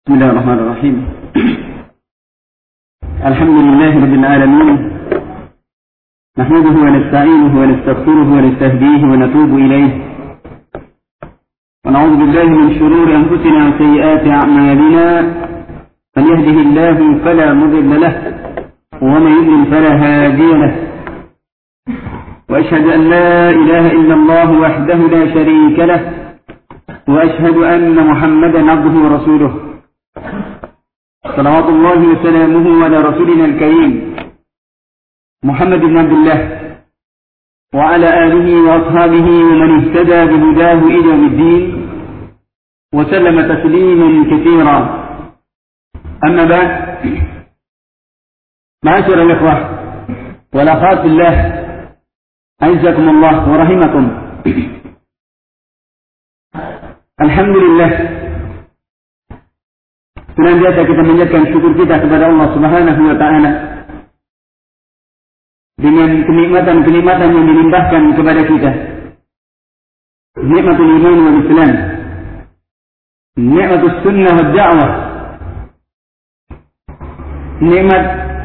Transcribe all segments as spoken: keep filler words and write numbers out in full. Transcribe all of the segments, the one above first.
بسم الله الرحمن الرحيم. الحمد لله رب العالمين، نحمده ونستعينه ونستغفره ونستهديه ونتوب إليه، ونعوذ بالله من شرور أنفسنا وسيئات أعمالنا، من يهده الله فلا مضل له ومن يضلل فلا هادي له، وأشهد أن لا إله إلا الله وحده لا شريك له، وأشهد أن محمدا عبده ورسوله، صلوات الله وسلامه على رسولنا الكريم محمد بن عبد الله وعلى آله وأصحابه ومن اهتدى بهداه إلى يوم الدين وسلم تسليما كثيرا. أما بعد، معاشر الإخوة والأخوات في الله، أعزكم الله ورحمكم. Alhamdulillah, senantiasa kita menjadikan syukur kita kepada Allah Subhanahu wa Ta'ala dengan kenikmatan-kenikmatan yang dilimpahkan kepada kita. Nikmatul iman wal Islam, nikmatul sunnah wal da'wah, nikmat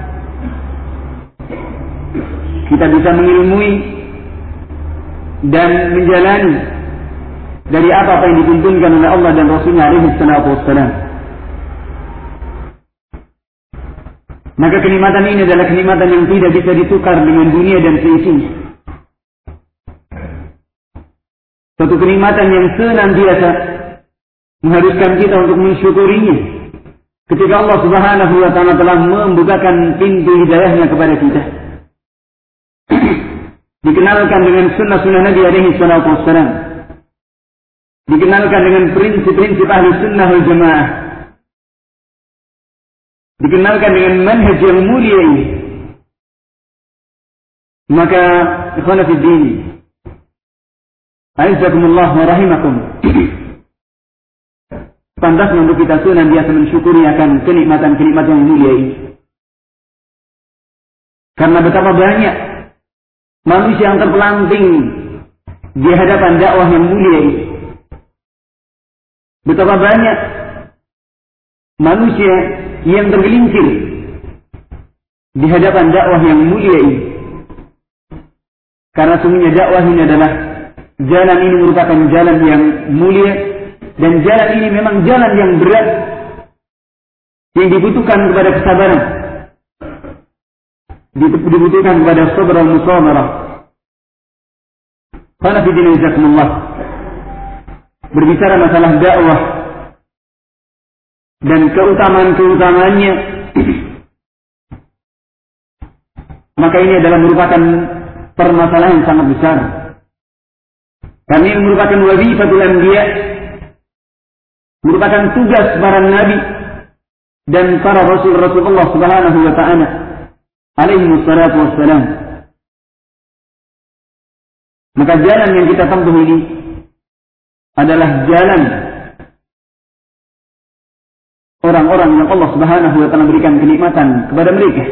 kita bisa mengilmui dan menjalani dari apa-apa yang dituntunkan oleh Allah dan Rasulnya alaihi salatu wassalam. Maka kenikmatan ini adalah kenikmatan yang tidak bisa ditukar dengan dunia dan seisinya. Suatu kenikmatan yang senantiasa mengharuskan kita untuk mensyukurinya ketika Allah Subhanahu wa Ta'ala telah membukakan pintu hidayahnya kepada kita. Dikenalkan dengan sunnah-sunnah Nabi alaihi salatu wassalam, dikenalkan dengan prinsip-prinsip ahli sunnah wal jamaah, dikenalkan dengan manhaj yang mulia ini. Maka ikhwana fi din, a'izzakumullah wa rahimakum, pantasnya untuk kita senantiasa mensyukuri akan kenikmatan-kenikmatan yang mulia ini. Karena betapa banyak manusia yang terpelanting di hadapan dakwah yang mulia ini. Betapa banyak manusia yang tergelincir di hadapan dakwah yang mulia ini. Karena sungguhnya dakwah ini adalah jalan ini merupakan jalan yang mulia, dan jalan ini memang jalan yang berat yang dibutuhkan kepada kesabaran, dibutuhkan kepada sabar dan musabarah. Qala fi din jazakumullah, berbicara masalah dakwah dan keutamaan-keutamaannya, maka ini adalah merupakan permasalahan yang sangat besar. Karena ini merupakan wazifatul anbiya, merupakan tugas para nabi dan para rasul Rasulullah Subhanahu wa Ta'ala alaihi wassalatu wassalam. Maka jalan yang kita tempuh ini adalah jalan orang-orang yang Allah Subhanahu wa Ta'ala berikan kenikmatan kepada mereka,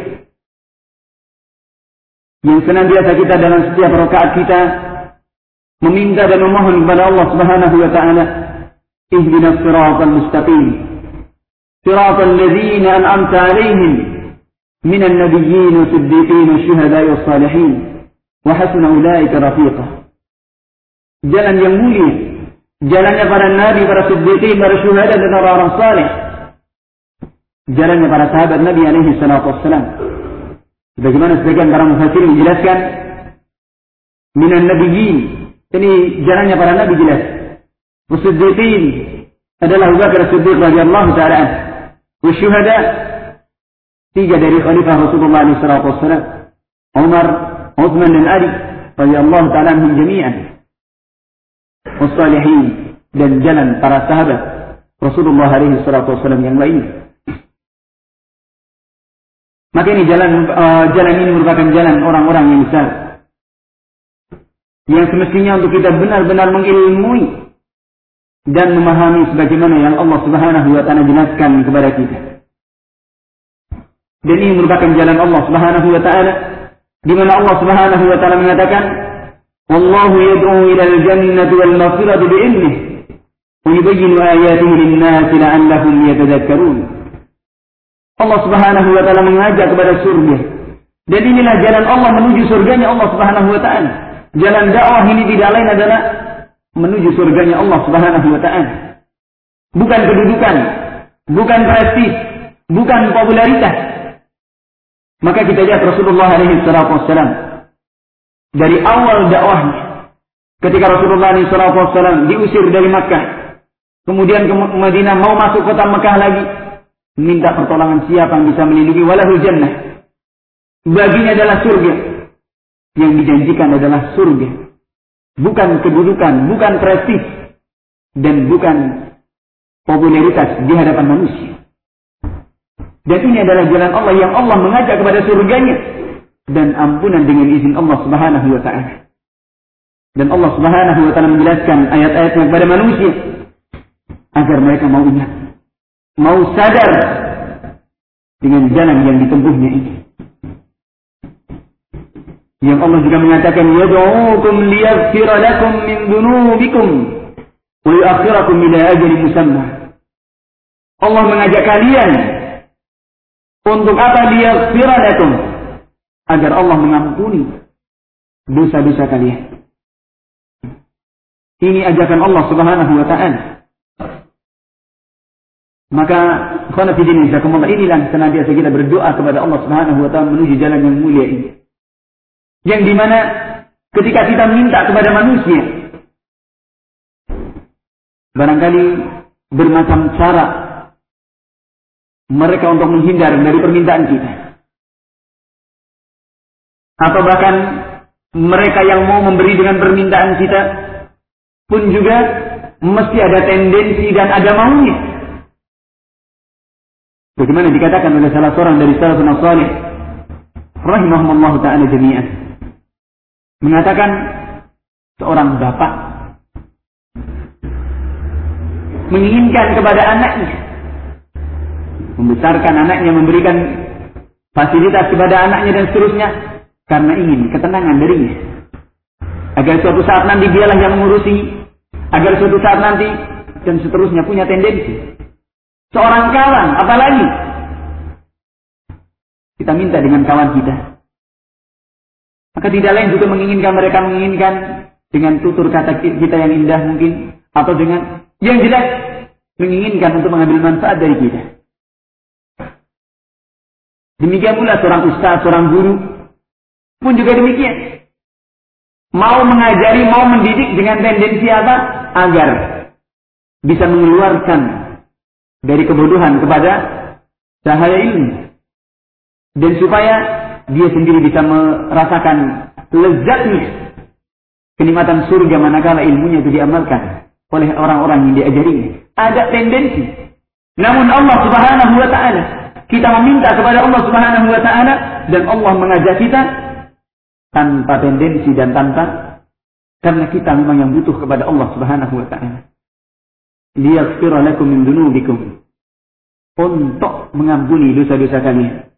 yang senantiasa kita dalam setiap rakaat kita meminta dan memohon kepada Allah Subhanahu wa Ta'ala, ihdinas siratal mustaqim, siratal ladzina an'amta 'alaihim minan nabiyyin was-siddiqin wasyuhada'i was-salihin wa hasuna ulaika rafiqa. Jalan yang mulia, jalannya para nabi, para siddiqin, para syuhada dan orang-orang saleh, jalannya para sahabat Nabi alaihi salatu wassalam. Bagaimana sebagian para mufassir menjelaskan, minan nabiyyin, ini jalannya para nabi jelas. Wasiddiqin adalah Abu Bakar Siddiq radhiyallahu ta'ala anhu. Wasyuhada, tiga dari khalifah Rasulullah alaihi salatu wassalam, Umar, Uthman dan Ali radhiyallahu ta'ala anhum jami'an. Wassalihin, dan jalan para sahabat Rasulullah alaihi salatu wassalam yang lainnya. Maka ini jalan uh, jalan ini merupakan jalan orang-orang yang besar, yang semestinya untuk kita benar-benar mengilmui dan memahami sebagaimana yang Allah Subhanahu wa Ta'ala jelaskan kepada kita. Dan ini merupakan jalan Allah Subhanahu wa Ta'ala, di mana Allah Subhanahu wa Ta'ala mengatakan, wallahu yad'u ila al-jannati wal maghfirati bi'ilmihi wa yubayyinu ayatihi lin-nasi la'allahum yatadhakkarun. Allah Subhanahu wa taala mengajak kepada surga. Dan inilah jalan Allah menuju surganya Allah Subhanahu wa taala. Jalan dakwah ini tidak lain adalah menuju surganya Allah Subhanahu wa taala. Bukan kedudukan, bukan prestis, bukan popularitas. Maka kita lihat Rasulullah alaihi salatu wassalam dari awal dakwahnya, ketika Rasulullah alaihi salatu wassalam diusir dari Makkah, kemudian ke Madinah, mau masuk kota Makkah lagi, minta pertolongan siapa yang bisa melindungi, walahul jannah. Baginya adalah surga. Yang dijanjikan adalah surga. Bukan kedudukan, bukan prestis, dan bukan popularitas di hadapan manusia. Dan ini adalah jalan Allah yang Allah mengajak kepada surganya dan ampunan dengan izin Allah Subhanahu wa taala. Dan Allah Subhanahu wa taala menjelaskan ayat-ayatnya kepada manusia agar mereka mau ingat, mau sadar dengan jalan yang ditempuhnya ini. Yang Allah juga mengatakan, yad'uukum liyaghfira lakum min dhunubikum wa yu'akhkhirakum ila ajalin musamma. Allah mengajak kalian untuk apa? Liyaghfira lakum, agar Allah mengampuni dosa-dosa kalian. Ini ajakan Allah Subhanahu wa taala. Maka ikhwan fillah jazakumullah, inilah senantiasa kita berdoa kepada Allah Subhanahu wa taala menuju jalan yang mulia ini. Yang dimana ketika kita minta kepada manusia, barangkali bermacam cara mereka untuk menghindar dari permintaan kita. Atau bahkan mereka yang mau memberi dengan permintaan kita pun juga mesti ada tendensi dan ada maunya. Bagaimana dikatakan oleh salah seorang dari salafun salih rahimahumullah ta'ala jami'an, mengatakan seorang bapak menginginkan kepada anaknya, membesarkan anaknya, memberikan fasilitas kepada anaknya dan seterusnya, karena ingin ketenangan darinya, agar suatu saat nanti dialah yang mengurusi, agar suatu saat nanti dan seterusnya, punya tendensi. Seorang kawan, apalagi kita minta dengan kawan kita, maka tidak lain juga menginginkan mereka menginginkan dengan tutur kata kita yang indah mungkin, atau dengan yang jelas menginginkan untuk mengambil manfaat dari kita. Demikian pula seorang ustaz, seorang guru pun juga demikian. Mau mengajari, mau mendidik dengan tendensi apa? Agar bisa mengeluarkan dari kebodohan kepada cahaya ilmu. Dan supaya dia sendiri bisa merasakan lezatnya kenikmatan surga manakala ilmunya itu diamalkan oleh orang-orang yang diajarinya. Ada tendensi. Namun Allah Subhanahu wa taala, kita meminta kepada Allah Subhanahu wa taala dan Allah mengajak kita tanpa tendensi dan tanpa, karena kita memang yang butuh kepada Allah Subhanahu wa taala. Liyaghfira lakum min dhunubikum, untuk mengampuni dosa-dosa kalian.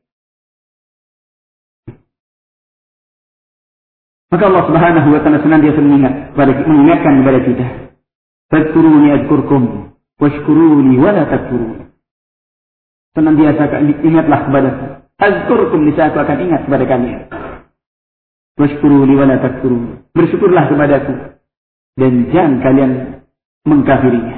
Maka Allah Subhanahu wa taala senantiasa mengingat kepada mengingatkan kepada kita, fadhkuruni adhkurkum washkuruni wa la takfurun. Senantiasa ingatlah kepadaku, azkurkum, niscaya aku akan ingat kepada kalian. Washkuruni wa la takfurun, bersyukurlah kepadaku dan jangan kalian mengkafirinya.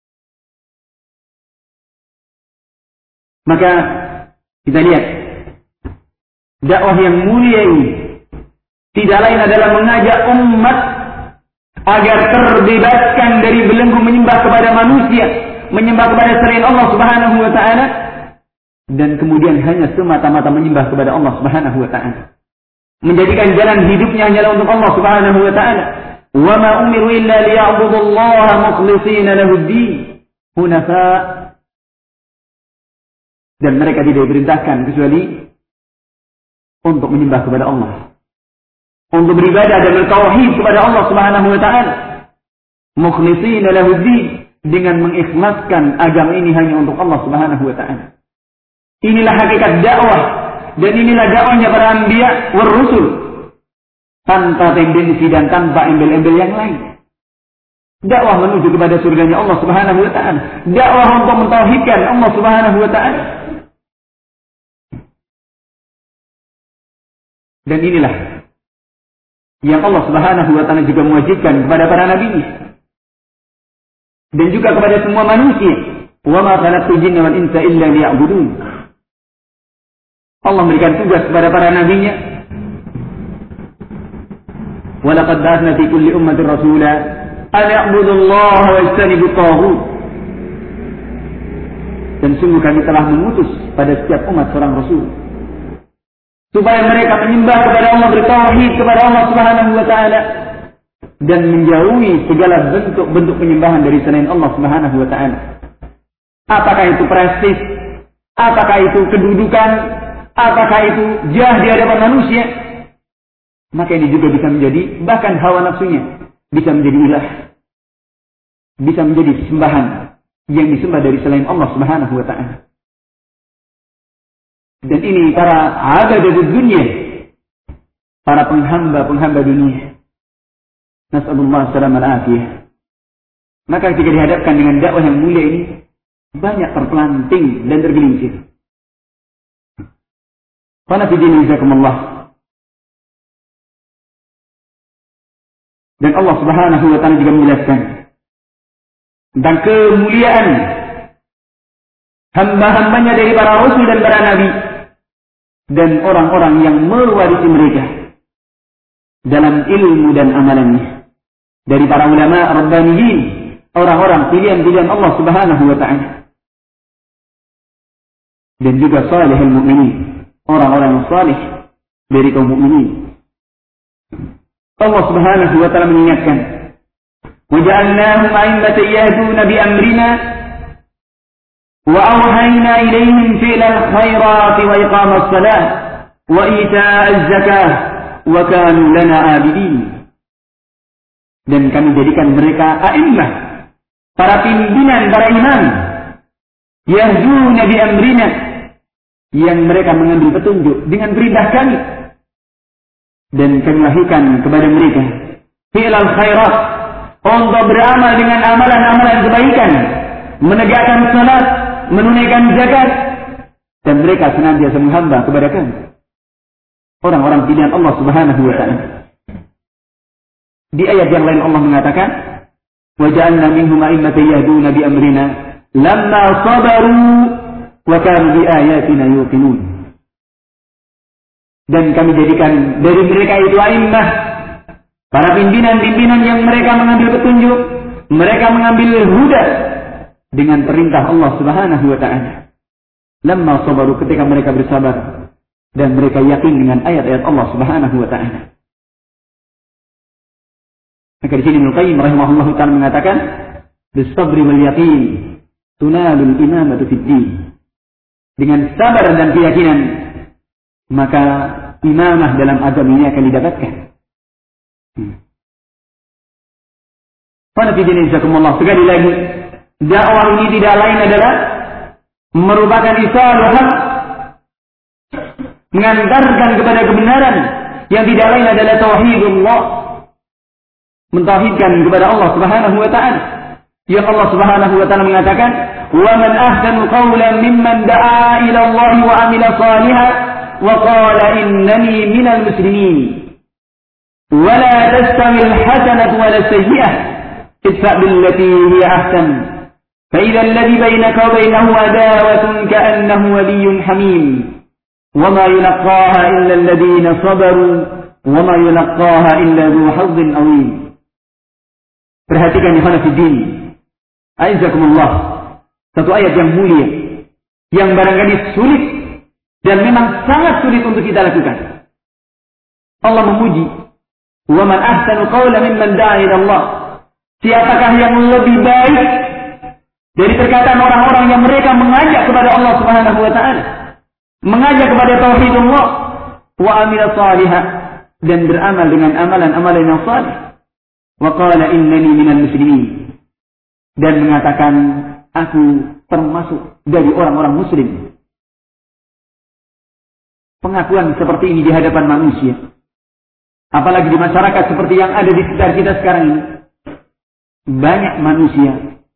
Maka kita lihat dakwah yang mulia ini tidak lain adalah mengajak umat agar terbebaskan dari belenggu menyembah kepada manusia, menyembah kepada selain Allah Subhanahu wa taala, dan kemudian hanya semata-mata menyembah kepada Allah Subhanahu wa taala. Menjadikan jalan hidupnya hanyalah untuk Allah Subhanahu wa taala. Wa ma umiru illa liya'budullaha mukhlishina lahu-d-din hunafa. Dan mereka tidak diperintahkan kecuali untuk menyembah kepada Allah, untuk beribadah dan bertauhid kepada Allah Subhanahu wa taala, mukhlishina lahu-d-din, dengan mengikhlaskan agama ini hanya untuk Allah Subhanahu wa taala. Inilah hakikat dakwah, dan inilah dakwahnya para anbiya war rusul, tanpa tendensi dan tanpa embel-embel yang lain. Dakwah menuju kepada surganya Allah Subhanahu wa taala. Dakwah untuk mentauhidkan Allah Subhanahu wa taala. Dan inilah yang Allah Subhanahu wa taala juga mewajibkan kepada para nabi-Nya dan juga kepada semua manusia. Wa ma khalaqtul jinna wal insa illa liya'budun. Allah memberikan tugas kepada para nabi-Nya. Wa laqad ba'athna fi kulli ummatin rasula an ya'budu Allah wa yajtanibu at-taghut. Dan sungguh kami telah mengutus pada setiap umat seorang rasul supaya mereka menyembah kepada Allah, bertauhid kepada Allah Subhanahu wa taala dan menjauhi segala bentuk-bentuk penyembahan dari selain Allah Subhanahu wa taala. Apakah itu prestis, apakah itu kedudukan, apakah itu jah di hadapan manusia, maka ini juga bisa menjadi, bahkan hawa nafsunya bisa menjadi ilah, bisa menjadi sembahan yang disembah dari selain Allah Subhanahu wa taala. Dan ini para abadud dunia, para penghamba-penghamba dunia. Nas'alullah salam al-afiyah. Maka ketika dihadapkan dengan dakwah yang mulia ini, banyak terpelanting dan tergelincir. Qana fi dini jazakumullah. Dan Allah Subhanahu wa taala juga menjelaskan tentang kemuliaan hamba-hambanya dari para rasul dan para nabi dan orang-orang yang mewarisi mereka dalam ilmu dan amalannya, dari para ulama rabbaniyin, orang-orang pilihan-pilihan Allah Subhanahu wa taala, dan juga salihul mu'minin, orang-orang salih dari kaum mukminin. Allah Subhanahu wa taala mengingatkan, "Wa ja'alnahum a'immatan yahduna bi amrina وأوحينا إليهم فعل الخيرات وإقام الصلاة وإيتاء الزكاة وكانوا لنا عابدين." Dan kami jadikan mereka a'immah, para pimpinan, para imam, yahduna bi amrina, yang mereka mengambil petunjuk dengan perintah kami, dan kami wahyukan kepada mereka fi'lal khairat, untuk beramal dengan amalan-amalan kebaikan, menegakkan salat, menunaikan zakat, dan mereka senantiasa menghamba kepada kami, orang-orang pilihan Allah Subhanahu wa taala. Di ayat yang lain Allah mengatakan, "Wa ja'alna minhum a'immatan yahduna bi amrina lamma sabaru wa kanu bi ayatina yuqinun." Dan kami jadikan dari mereka itu a'immah, para pimpinan-pimpinan yang mereka mengambil petunjuk, mereka mengambil huda dengan perintah Allah Subhanahu wa taala. Lamma sabaru, ketika mereka bersabar dan mereka yakin dengan ayat-ayat Allah Subhanahu wa taala. Maka di sini Ibnu Qayyim rahimahullah taala mengatakan, "Bis-sabri wal yaqin tunalul imamatu fid din." Dengan sabar dan keyakinan, maka imamah dalam agama ini akan didapatkan. Qana fi dini jazakumullah. Sekali lagi, dakwah ini tidak lain adalah merupakan risalah hak, mengantarkan kepada kebenaran yang tidak lain adalah tauhidullah, mentauhidkan kepada Allah Subhanahu wa taala. Yang Allah Subhanahu wa taala mengatakan, "Wa man ahsanu qawlan mimman da'a ila Allah wa 'amila shalihan wa qala innani minal muslimin. Wa la tastawi al-hasanatu wa la sayyi'ah. Idfa' billati hiya ahsan. فإذا الذي بينك وبينه عداوة كأنه ولي حميم وما يلقاها إلا الذين صبروا وما يلقاها إلا ذو حظ عظيم." Perhatikan ikhwan fillah, aizakumullah, satu ayat yang mulia yang barangkali sulit dan memang sangat sulit untuk kita lakukan. Allah memuji, "Wa man ahsanu qawlan mimman da'a ila Allah." Siapakah yang lebih baik dari perkataan orang-orang yang mereka mengajak kepada Allah Subhanahu wa taala, mengajak kepada tauhidullah, wa amila salihah, dan beramal dengan amalan-amalan yang salih, wa qala innani minal muslimin, dan mengatakan aku termasuk dari orang-orang muslim. Pengakuan seperti ini di hadapan manusia, apalagi di masyarakat seperti yang ada di sekitar kita sekarang ini, banyak manusia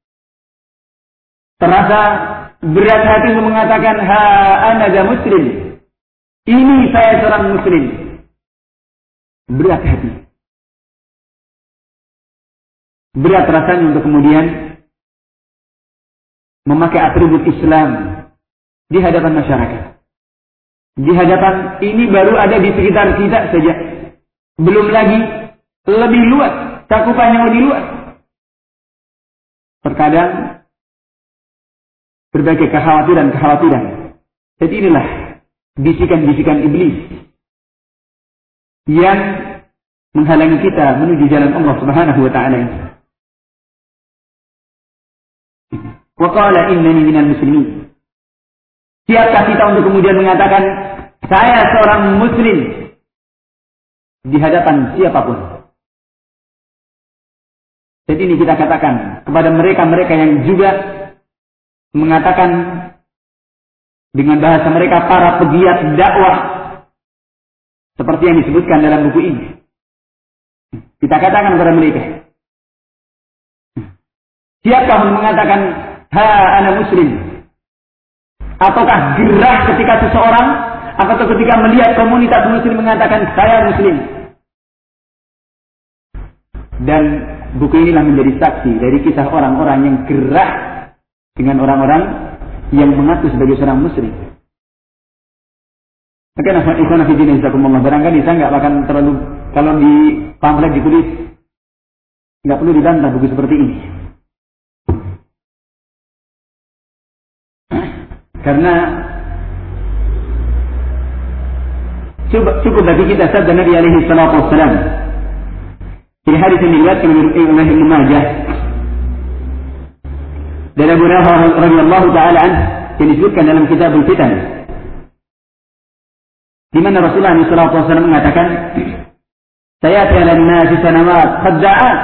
terasa berat hati untuk mengatakan, ha ana ga muslim, ini saya seorang muslim. Berat hati, berat rasanya untuk kemudian memakai atribut Islam di hadapan masyarakat. Di hadapan ini baru ada di sekitar kita saja. Belum lagi lebih luas, cakupannya lebih luas. Terkadang berbagai kekhawatiran-kekhawatiran. Jadi inilah bisikan-bisikan iblis yang menghalangi kita menuju jalan Allah Subhanahu wa taala ini. Wa qala innani minal muslimin. Siapkah kita untuk kemudian mengatakan saya seorang muslim di hadapan siapapun? Jadi ini kita katakan kepada mereka-mereka yang juga mengatakan dengan bahasa mereka para pegiat dakwah seperti yang disebutkan dalam buku ini. Kita katakan kepada mereka, siapkah mengatakan ha ana muslim? Ataukah gerah ketika seseorang atau ketika melihat komunitas muslim mengatakan saya muslim? Dan buku inilah menjadi saksi dari kisah orang-orang yang gerah dengan orang-orang yang mengaku sebagai seorang muslim. Maka nafas ikhwan fillah jazakumullah, barangkali saya nggak akan terlalu, kalau di pamflet ditulis nggak perlu dibantah buku seperti ini. Karena cukup, cukup bagi kita sabda Nabi alaihi salatu wassalam di hadis yang diriwayatkan oleh Ibnu Majah dari Abu Hurairah radhiyallahu taala anhu yang disebutkan dalam kitab Al-Fitan, di mana Rasulullah sallallahu alaihi wasallam mengatakan, sayati 'alan nasi sanawat khadda'at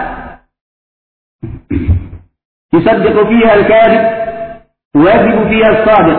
yusaddiqu fiha al-kadhib wa yakdhibu fiha as-sadiq.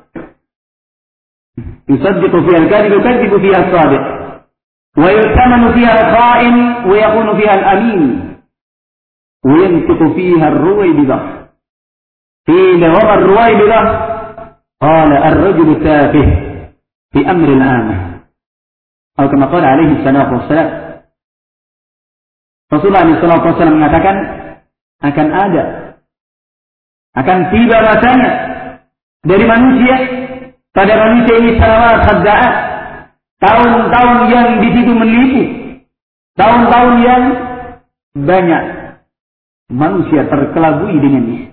يصدق فيها الكاذب ويكذب فيها الصادق ويؤتمن فيها الخائن ويكون فيها الأمين وينطق فيها الرويبضة. قيل وما الرويبضة؟ قال الرجل التافه في أمر العامة أو كما قال عليه الصلاة والسلام. Rasulullah sallallahu alaihi wasallam mengatakan akan ada, akan tiba masanya dari manusia, pada manusia ini sanawat khadda'at, tahun-tahun yang di situ menipu, tahun-tahun yang banyak manusia terkelabui dengannya,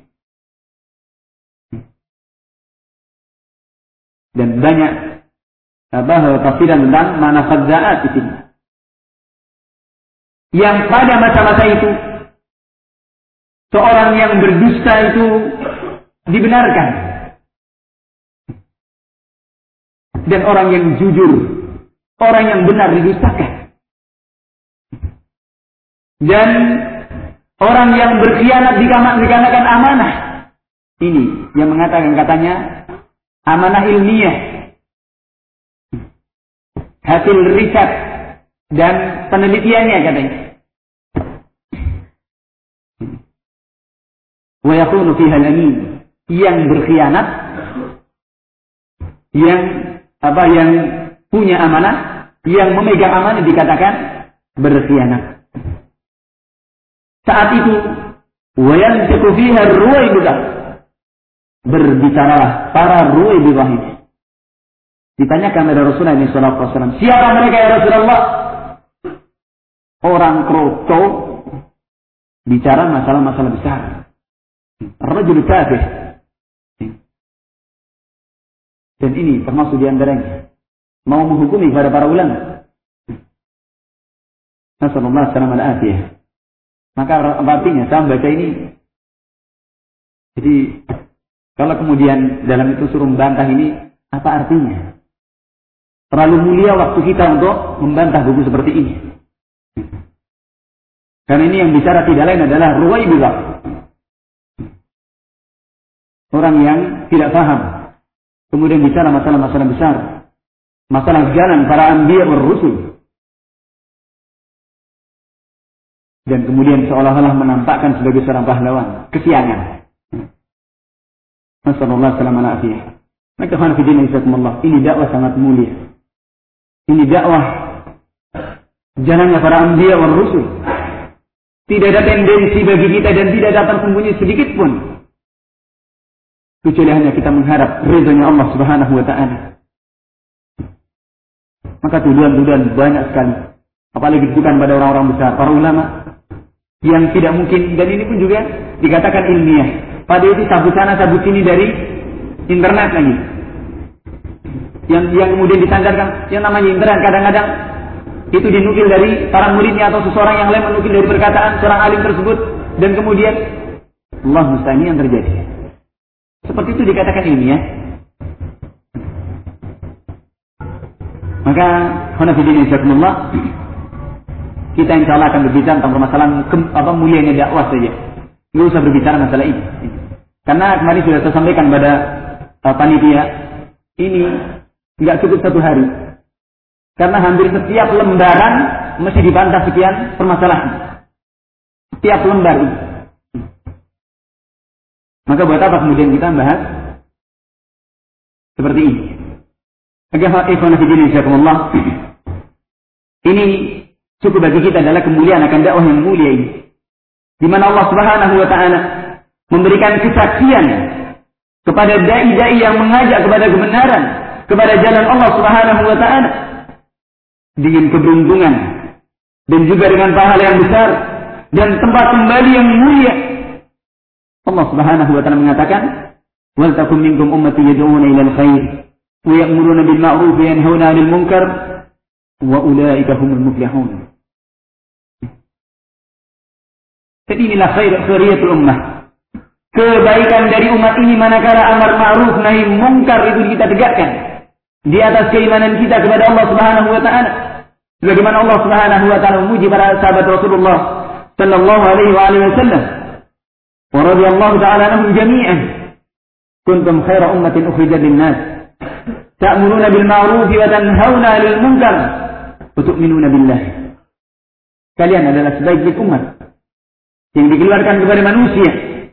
dan banyak bahwa tafsiran tentang mana khadda'at di sini. Yang pada masa-masa itu seorang yang berdusta itu dibenarkan, dan orang yang jujur, orang yang benar didustakan. Dan orang yang berkhianat dikarenakan amanah. Ini yang mengatakan katanya amanah ilmiah, hasil riset dan penelitiannya katanya. Wa yakunu fiha al-amin, yang berkhianat, yang apa yang punya amanah, yang memegang amanah dikatakan berkhianat. Saat itu wayantiqu fiha ar-ruwaybidah, berbicaralah para ruwaybidah ini. Ditanyakan kepada Rasulullah sallallahu alaihi wasallam, siapa mereka ya Rasulullah? Orang kroco bicara masalah-masalah besar. Ar-rajul kafir. Dan ini termasuk diantaranya mau menghukumi kepada para ulama. Nasallallahu alaihi wasallam. Maka artinya saya membaca ini, jadi kalau kemudian dalam itu suruh membantah ini, apa artinya? Terlalu mulia waktu kita untuk membantah buku seperti ini. Karena ini yang bicara tidak lain adalah ruwaybidah, orang yang tidak paham, kemudian bicara masalah-masalah besar, masalah jalan para anbiya wal rusul. dan kemudian seolah-olah menampakkan sebagai seorang pahlawan, kesiangan. Nasallallahu alaihi wasallam. Maka khana fillah jazakumullah, ini dakwah sangat mulia. Ini dakwah jalannya para anbiya wal rusul. Tidak ada tendensi bagi kita dan tidak ada tersembunyi sedikit pun, kecuali hanya kita mengharap ridhonya Allah Subhanahu wa taala. Maka tuduhan-tuduhan banyak sekali, apalagi ditujukan pada orang-orang besar, para ulama, yang tidak mungkin, dan ini pun juga dikatakan ilmiah. Pada itu sabut sana sabut sini dari internet lagi, yang yang kemudian disandarkan yang namanya internet. Kadang-kadang itu dinukil dari para muridnya atau seseorang yang lain menukil dari perkataan seorang alim tersebut, dan kemudian Allah musta'an yang terjadi. Seperti itu dikatakan ilmiah. Maka khonafidin insyaallah, kita insyaallah akan berbicara tentang permasalahan apa mulianya dakwah saja. Nggak usah berbicara masalah ini. Karena kemarin sudah saya sampaikan pada uh, panitia, ini nggak cukup satu hari. Karena hampir setiap lembaran mesti dibantah sekian permasalahan. Setiap lembar ini. Maka buat apa kemudian kita bahas seperti ini? Agar ikhwan fillah jazakumullah, ini cukup bagi kita adalah kemuliaan akan dakwah yang mulia ini, di mana Allah Subhanahu wa taala memberikan kesaksian kepada dai-dai yang mengajak kepada kebenaran, kepada jalan Allah Subhanahu wa taala dengan keberuntungan dan juga dengan pahala yang besar dan tempat kembali yang mulia. Allah Subhanahu wa taala mengatakan, "Wal takum minkum ummatun yad'una ila al-khair wa ya'muruna bil ma'ruf wa yanhauna 'anil munkar wa ulaika humul muflihun." Jadi inilah khair khairiyatul ummah. Kebaikan dari umat ini manakala amar ma'ruf nahi munkar itu kita tegakkan di atas keimanan kita kepada Allah Subhanahu wa taala. Bagaimana Allah Subhanahu wa taala memuji para sahabat Rasulullah sallallahu alaihi wa alihi wasallam. Wa radiyallahu ta'ala anhum jami'an. Kuntum khaira ummatin ukhrijat lin-nas. Ta'muruna bil ma'ruf wa tanhauna 'anil munkar wa tu'minuna billah. Kalian adalah sebaik-baik umat yang dikeluarkan kepada manusia.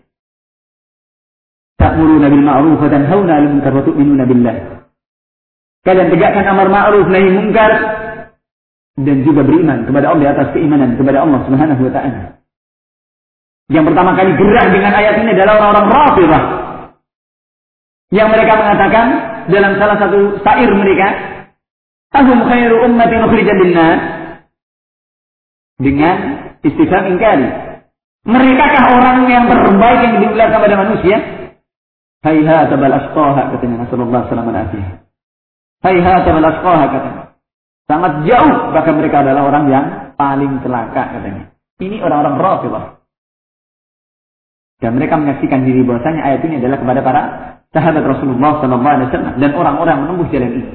Ta'muruna bil ma'ruf wa tanhauna 'anil munkar wa tu'minuna billah. Kalian tegakkan amar ma'ruf nahi munkar dan juga beriman kepada Allah di atas keimanan kepada Allah Subhanahu wa taala. Yang pertama kali gerah dengan ayat ini adalah orang-orang Rafidhah, yang mereka mengatakan dalam salah satu syair mereka, "Ahum khairu ummatin ukhrijat lin-nas," dengan istifham ingkari. Merekakah orang yang terbaik yang dikeluarkan pada manusia? Hayhata bal asqaha, katanya Rasulullah sallallahu alaihi wasallam. Hayhata bal asqaha, katanya. Sangat jauh, bahkan mereka adalah orang yang paling celaka, katanya. Ini orang-orang Rafidhah. Dan mereka menyaksikan diri bahwasanya ayat ini adalah kepada para sahabat Rasulullah sallallahu alaihi wasallam dan orang-orang menempuh jalan ini.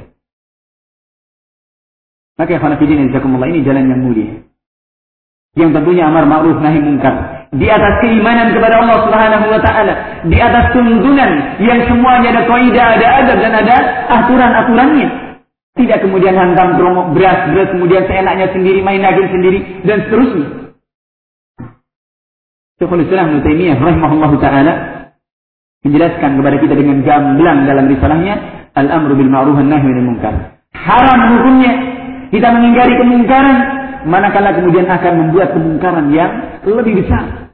Maka ikhwan fillah jazakumullah, ini jalan yang mulia, yang tentunya amar ma'ruf nahi munkar di atas keimanan kepada Allah Subhanahu wa taala, di atas tuntunan yang semuanya ada kaidah, ada adab dan ada aturan-aturannya. Tidak kemudian hantam beras-beras kemudian seenaknya sendiri, main daging sendiri dan seterusnya. Syekhul Islam Ibnu Taimiyah rahimahullahu taala menjelaskan kepada kita dengan gamblang dalam risalahnya Al-Amru bil Ma'ruf wan Nahyi 'anil Munkar. Haram hukumnya kita mengingkari kemungkaran manakala kemudian akan membuat kemungkaran yang lebih besar.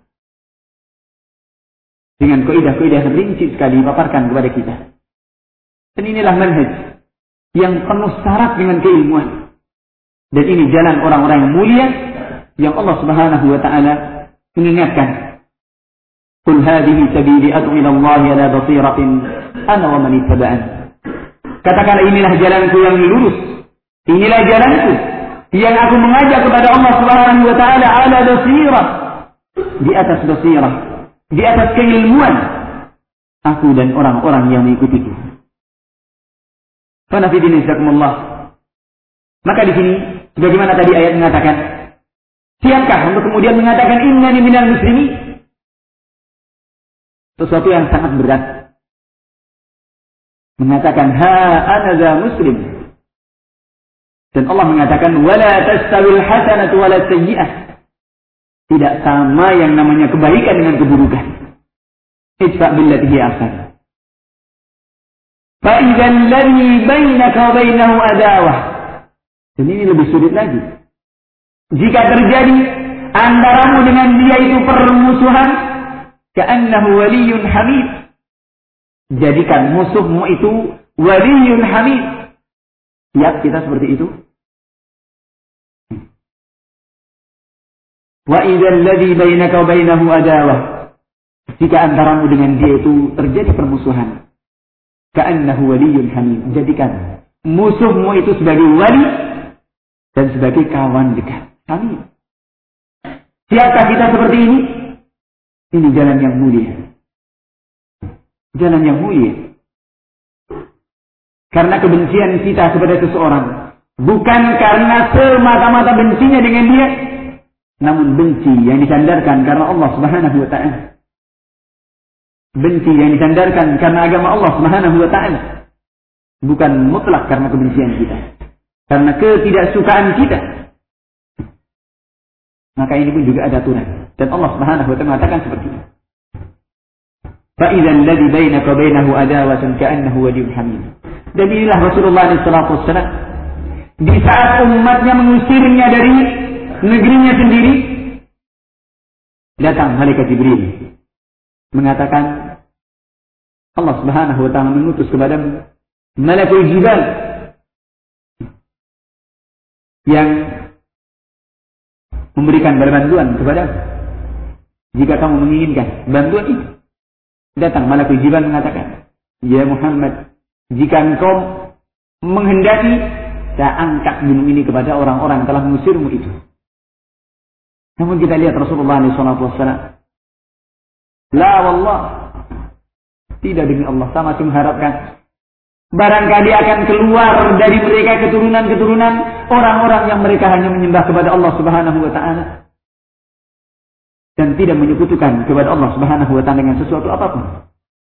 Dengan kaidah-kaidah yang rinci sekali dipaparkan kepada kita. Dan inilah manhaj yang penuh syarat dengan keilmuan. Dan ini jalan orang-orang yang mulia yang Allah Subhanahu wa taala mengingatkan, "Qul hadhihi sabili ad'u ila Allah ala basiratin ana wa man ittaba'an." Katakanlah, inilah jalanku yang lurus, inilah jalanku yang aku mengajak kepada Allah Subhanahu wa taala ala basirah, di atas basirah, di atas keilmuan, aku dan orang-orang yang mengikutiku. Fa nafidin jazakumullah. Maka di sini sebagaimana tadi ayat mengatakan, siapkah untuk kemudian mengatakan innani minal muslimin? Sesuatu yang sangat berat. Mengatakan ha ana za muslim. Dan Allah mengatakan wala tastawil hasanatu wala sayyi'ah. Tidak sama yang namanya kebaikan dengan keburukan. Idfa' billati hiya ahsan. Fa idza alladhi bainaka wa bainahu adawah. Dan ini lebih sulit lagi. Jika terjadi antaramu dengan dia itu permusuhan, ka'annahu waliyyun hamid. Jadikan musuhmu itu waliyyun hamid. Siap kita seperti itu? Wa idzal ladzi bainaka wa bainahu adawah. Jika antaramu dengan dia itu terjadi permusuhan, ka'annahu waliyyun hamid. Jadikan musuhmu itu sebagai wali dan sebagai kawan dekat. Hamid. Siapkah kita seperti ini? Ini jalan yang mulia. Jalan yang mulia. Karena kebencian kita kepada seseorang bukan karena semata-mata bencinya dengan dia, namun benci yang disandarkan karena Allah Subhanahu wa taala. Benci yang disandarkan karena agama Allah Subhanahu wa taala. Bukan mutlak karena kebencian kita. Karena ketidaksukaan kita. Maka ini pun juga ada aturan. Dan Allah Subhanahu wa taala mengatakan seperti ini. Fa idzal ladzi bainaka wa bainahu adawatun ka'annahu waliyyun hamid. Dan inilah Rasulullah shallallahu alaihi wasallam di saat umatnya mengusirnya dari negerinya sendiri, datang malaikat Jibril mengatakan, Allah Subhanahu wa taala mengutus kepada malaikat Jibril yang memberikan bantuan kepada jika kamu menginginkan bantuan itu. Datang malaikat Jibril mengatakan, ya Muhammad, jika engkau menghendaki, saya angkat gunung ini kepada orang-orang yang telah mengusirmu itu. Namun kita lihat Rasulullah shallallahu alaihi wasallam, la wallah, tidak demi Allah, sama masih mengharapkan barangkali akan keluar dari mereka keturunan-keturunan orang-orang yang mereka hanya menyembah kepada Allah Subhanahu wa taala dan tidak menyekutukan kepada Allah Subhanahu wa taala dengan sesuatu apapun.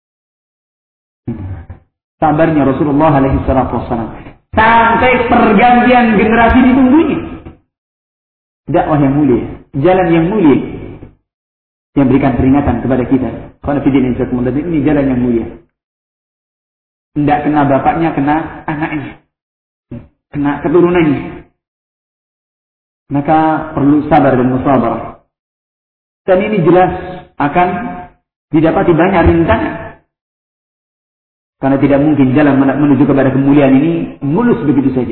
Sabarnya Rasulullah alaihi salatu wassalam sampai pergantian generasi ditunggunya. Dakwah yang mulia, jalan yang mulia yang berikan peringatan kepada kita. Karena ini jalan yang mulia. Tidak kena bapaknya, kena anaknya, kena keturunannya. Maka perlu sabar dan musabarah. Dan ini jelas akan didapati banyak rintangan. Karena tidak mungkin jalan menuju kepada kemuliaan ini mulus begitu saja.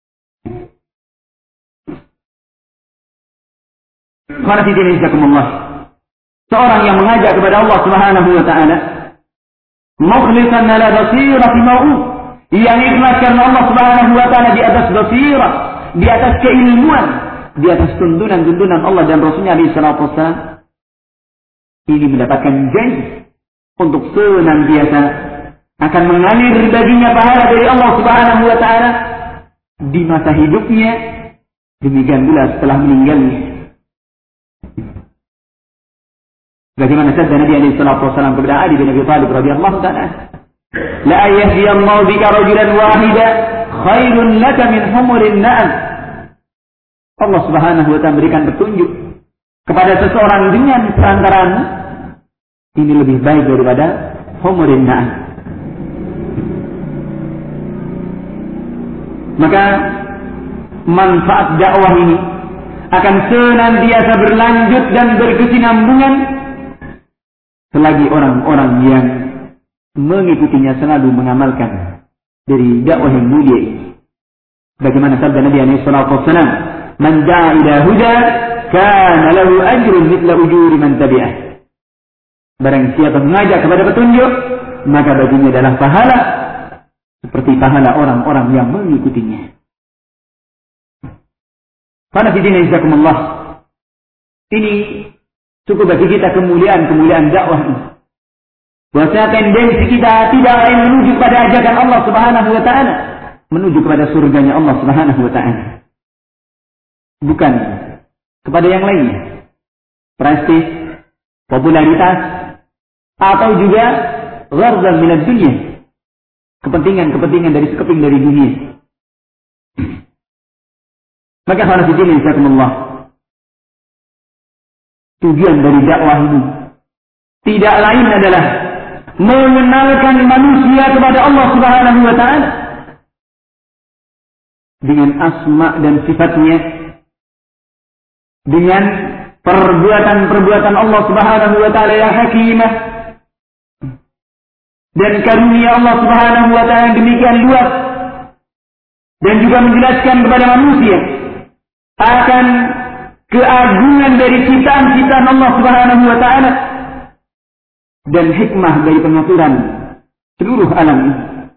Karena tidak bisa seorang yang mengajak kepada Allah Subhanahu wa taala mukhlishan ala basirati ma'u, yang ikhlas karena Allah Subhanahu wa taala di atas basirah, di atas keilmuan, di atas tuntunan-tuntunan Allah dan Rasulnya alaihi salatu wassalam, ini mendapatkan janji untuk senantiasa akan mengalir baginya pahala dari Allah Subhanahu wa taala di masa hidupnya, demikian pula setelah meninggalnya. Bagaimana sabda Nabi alaihi salatu wasallam kepada Ali bin Abi Thalib radhiyallahu ta'ala, la yahdiyallahu bika rajulan wahida khairun laka min humurin na'am. Allah Subhanahu wa taala berikan petunjuk kepada seseorang dengan perantaraanmu, ini lebih baik daripada humurin na'am. Maka manfaat dakwah ini akan senantiasa berlanjut dan berkesinambungan selagi orang-orang yang mengikutinya selalu mengamalkan dari dakwah yang mulia ini. Bagaimana sabda Nabi alaihi salatu wassalam, man da'a ila huda kana lahu ajrun mithla ujuri man tabi'ah. Barang siapa mengajak kepada petunjuk, maka baginya adalah pahala seperti pahala orang-orang yang mengikutinya. Karena fitina jazakumullah, ini cukup bagi kita kemuliaan-kemuliaan dakwah ini. Bahwa tendensi kita tidak lain menuju kepada ajakan Allah Subhanahu wa taala, menuju kepada surganya Allah Subhanahu wa taala. Bukan kepada yang lainnya. Prestis, popularitas, atau juga gharzan minad dunya. Kepentingan-kepentingan dari sekeping dari dunia. Maka harus dijadikan jazakumullah. Tujuan dari dakwah ini tidak lain adalah mengenalkan manusia kepada Allah Subhanahu wa taala dengan asma dan sifatnya, dengan perbuatan-perbuatan Allah Subhanahu wa taala yang hakimah, dan karunia Allah Subhanahu wa taala yang demikian luas, dan juga menjelaskan kepada manusia akan keagungan dari ciptaan-ciptaan Allah Subhanahu wa taala dan hikmah dari pengaturan seluruh alam ini.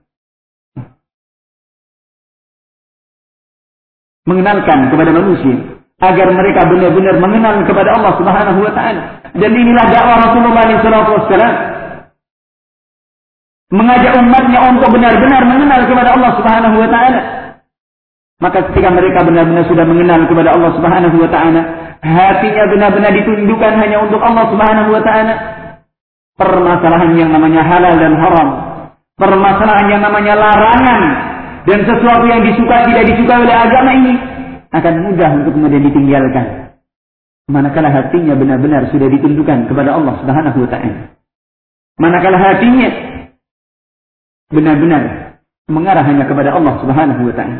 Mengenalkan kepada manusia agar mereka benar-benar mengenal kepada Allah Subhanahu wa taala. Dan inilah dakwah Rasulullah shallallahu alaihi wasallam, mengajak umatnya untuk benar-benar mengenal kepada Allah Subhanahu wa taala. Maka ketika mereka benar-benar sudah mengenal kepada Allah Subhanahu wa taala, hatinya benar-benar ditundukkan hanya untuk Allah Subhanahu wa taala. Permasalahan yang namanya halal dan haram, permasalahan yang namanya larangan, dan sesuatu yang disuka tidak disuka oleh agama ini akan mudah untuk kemudian ditinggalkan. Manakala hatinya benar-benar sudah ditundukkan kepada Allah Subhanahu wa taala. Manakala hatinya benar-benar mengarah hanya kepada Allah Subhanahu wa taala.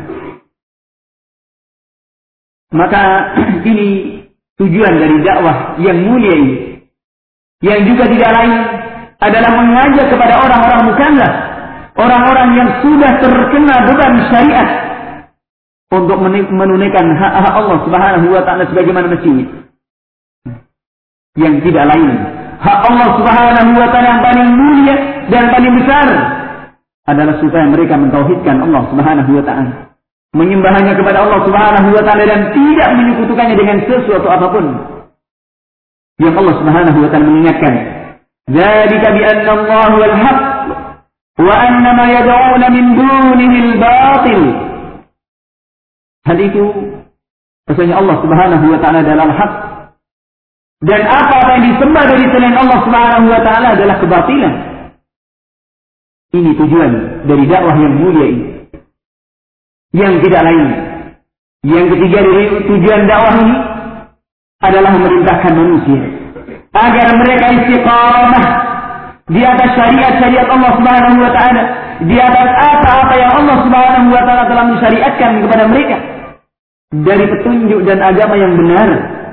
Maka ini tujuan dari dakwah yang mulia ini, yang juga tidak lain adalah mengajak kepada orang-orang mukallaf, orang-orang yang sudah terkena beban syariat untuk menunaikan hak-hak Allah Subhanahu wa taala sebagaimana mestinya. Yang tidak lain, hak Allah Subhanahu wa taala yang paling mulia dan paling besar adalah supaya mereka mentauhidkan Allah Subhanahu wa taala, menyembahnya kepada Allah Subhanahu wa taala dan tidak menyekutukannya dengan sesuatu apapun. Yang Allah Subhanahu wa taala mengingatkan, "Dzalika bi anna Allah wal haqq wa anna ma yad'una min dunihi al-batil." Hal itu bahwasanya Allah Subhanahu wa taala adalah hak, dan apa yang disembah dari selain Allah Subhanahu wa taala adalah kebatilan. Ini tujuan dari dakwah yang mulia ini. Yang tidak lain, yang ketiga dari tujuan dakwah ini adalah memerintahkan manusia agar mereka istiqamah di atas syariat-syariat Allah Subhanahu wa taala, di atas apa-apa yang Allah Subhanahu wa taala telah mensyariatkan kepada mereka dari petunjuk dan agama yang benar,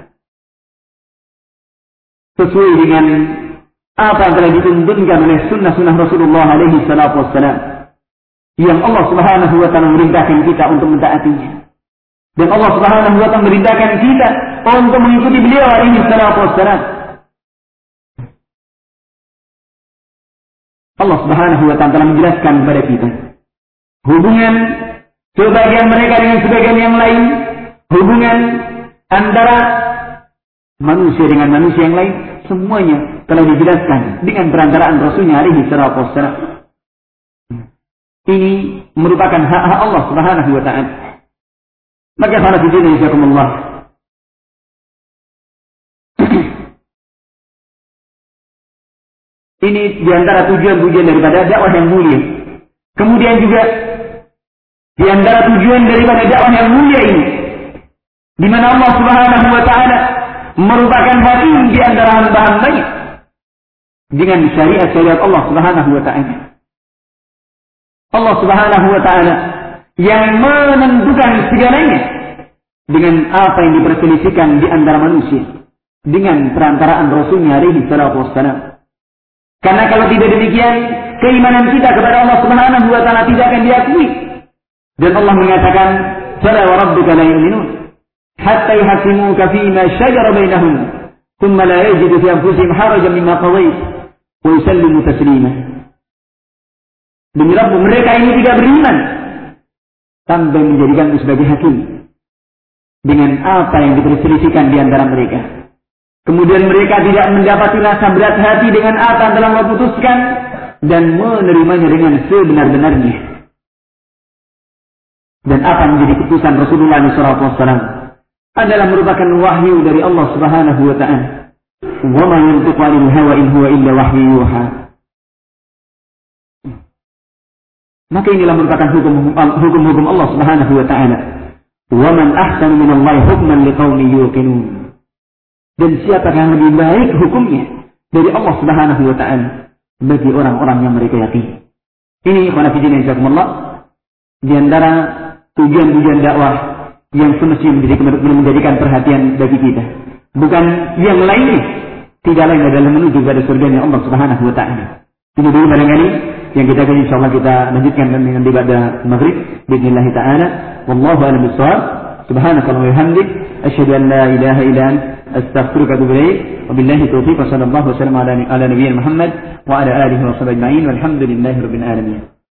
sesuai dengan apa yang telah dituntunkan oleh sunnah-sunnah Rasulullah alaihi salatu wassalam, yang Allah Subhanahu wa taala merintahkan kita untuk mentaatinya. Dan Allah Subhanahu wa taala merintahkan kita untuk mengikuti beliau alaihi salatu wassalam. Allah Subhanahu wa taala telah menjelaskan kepada kita hubungan sebagian mereka dengan sebagian yang lain, hubungan antara manusia dengan manusia yang lain, semuanya telah dijelaskan dengan perantaraan Rasulnya alaihi salatu wassalam. Ini merupakan hak-hak Allah Subhanahu wa taala. Maka para hadirin jazakumullah, ini diantara tujuan-tujuan daripada dakwah yang mulia. Kemudian juga diantara tujuan daripada dakwah yang mulia ini, di mana Allah Subhanahu wa taala merupakan hakim di antara hamba-hambanya dengan syariat-syariat Allah Subhanahu wa taala. Allah Subhanahu wa taala yang menentukan segalanya dengan apa yang diperselisihkan di antara manusia dengan perantaraan Rasulnya alaihi salatu wassalam. Karena kalau tidak demikian, keimanan kita kepada Allah Subhanahu wa taala tidak akan diakui. Dan Allah mengatakan, "Fala wa rabbika la yu'minun hatta yuhaqqimuka fima shajara bainahum, thumma la yajidu fi anfusihim harajan mimma qadait wa yusallimu taslima." Demi Rabb, mereka ini tidak beriman sampai menjadikanmu sebagai hakim dengan apa yang diperselisihkan di antara mereka. Kemudian mereka tidak mendapati rasa berat hati dengan apa yang telah Allah putuskan dan menerimanya dengan sebenar-benarnya. Dan apa yang menjadi keputusan Rasulullah shallallahu alaihi wasallam adalah merupakan wahyu dari Allah Subhanahu wa taala. Wa ma yantiqu 'anil hawa in huwa illa wahyu yuha. Maka inilah merupakan hukum-hukum Allah Subhanahu wa taala. Wa man ahsanu minallahi hukman liqaumin yuqinun. Dan siapakah yang lebih baik hukumnya dari Allah Subhanahu wa taala bagi orang-orang yang mereka yakini. Ini ikhwan fillah jazakumullah di antara tujuan-tujuan dakwah yang semestinya menjadikan perhatian bagi kita. Bukan yang lainnya, tidak lain adalah menuju pada surganya Allah Subhanahu wa taala. Ini dulu barangkali yang kita akan insyaallah kita lanjutkan dengan ibadah maghrib bismillah taala. Wallahu a'lam bishawab. Subhanakallahumma wa bihamdik asyhadu an la ilaha illa anta astaghfiruka wa atubu ilaik. Wabillahi taufiq wa sallallahu wasallam ala ala nabiyyina Muhammad wa ala alihi wa sahbihi ajma'in walhamdulillahi rabbil alamin.